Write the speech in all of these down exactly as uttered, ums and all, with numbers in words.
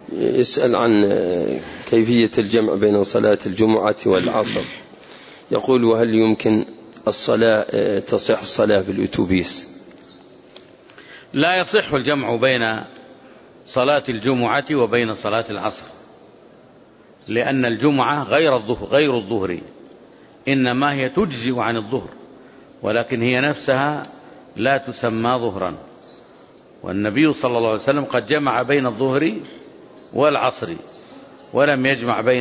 يسأل عن كيفية الجمع بين صلاة الجمعة والعصر، يقول: وهل يمكن الصلاة تصح الصلاة في الأتوبيس؟ لا يصح الجمع بين صلاة الجمعة وبين صلاة العصر، لأن الجمعة غير الظهر غير الظهر إنما هي تجزئ عن الظهر، ولكن هي نفسها لا تسمى ظهرا. والنبي صلى الله عليه وسلم قد جمع بين الظهر والعصر ولم يجمع بين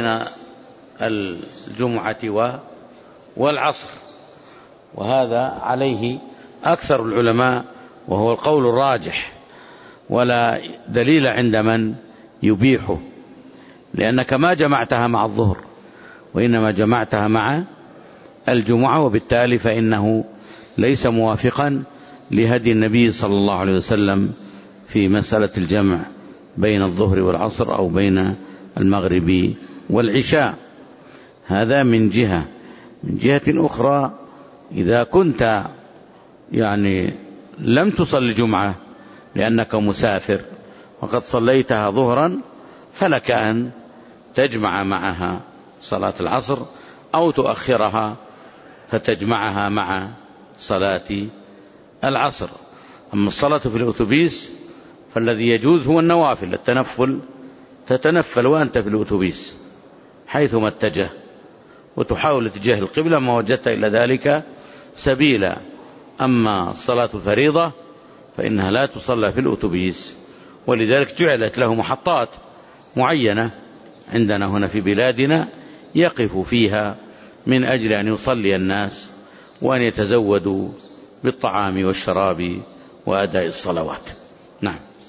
الجمعة والعصر، وهذا عليه أكثر العلماء وهو القول الراجح، ولا دليل عند من يبيحه، لأنك ما جمعتها مع الظهر وإنما جمعتها مع الجمعة، وبالتالي فإنه ليس موافقا لهدي النبي صلى الله عليه وسلم في مسألة الجمع بين الظهر والعصر أو بين المغرب والعشاء. هذا من جهة. من جهة أخرى، إذا كنت يعني لم تصل جمعة لأنك مسافر وقد صليتها ظهرا، فلك أن تجمع معها صلاة العصر أو تؤخرها فتجمعها مع صلاة العصر. أما الصلاة في الأتوبيس فالذي يجوز هو النوافل، التنفل، تتنفل وأنت في الأتوبيس حيثما اتجه وتحاول اتجاه القبلة ما وجدت إلى ذلك سبيلا. أما الصلاة الفريضة فإنها لا تصلى في الأتوبيس، ولذلك جعلت له محطات معينة عندنا هنا في بلادنا يقف فيها من أجل أن يصلي الناس وأن يتزودوا بالطعام والشراب وأداء الصلوات. نعم.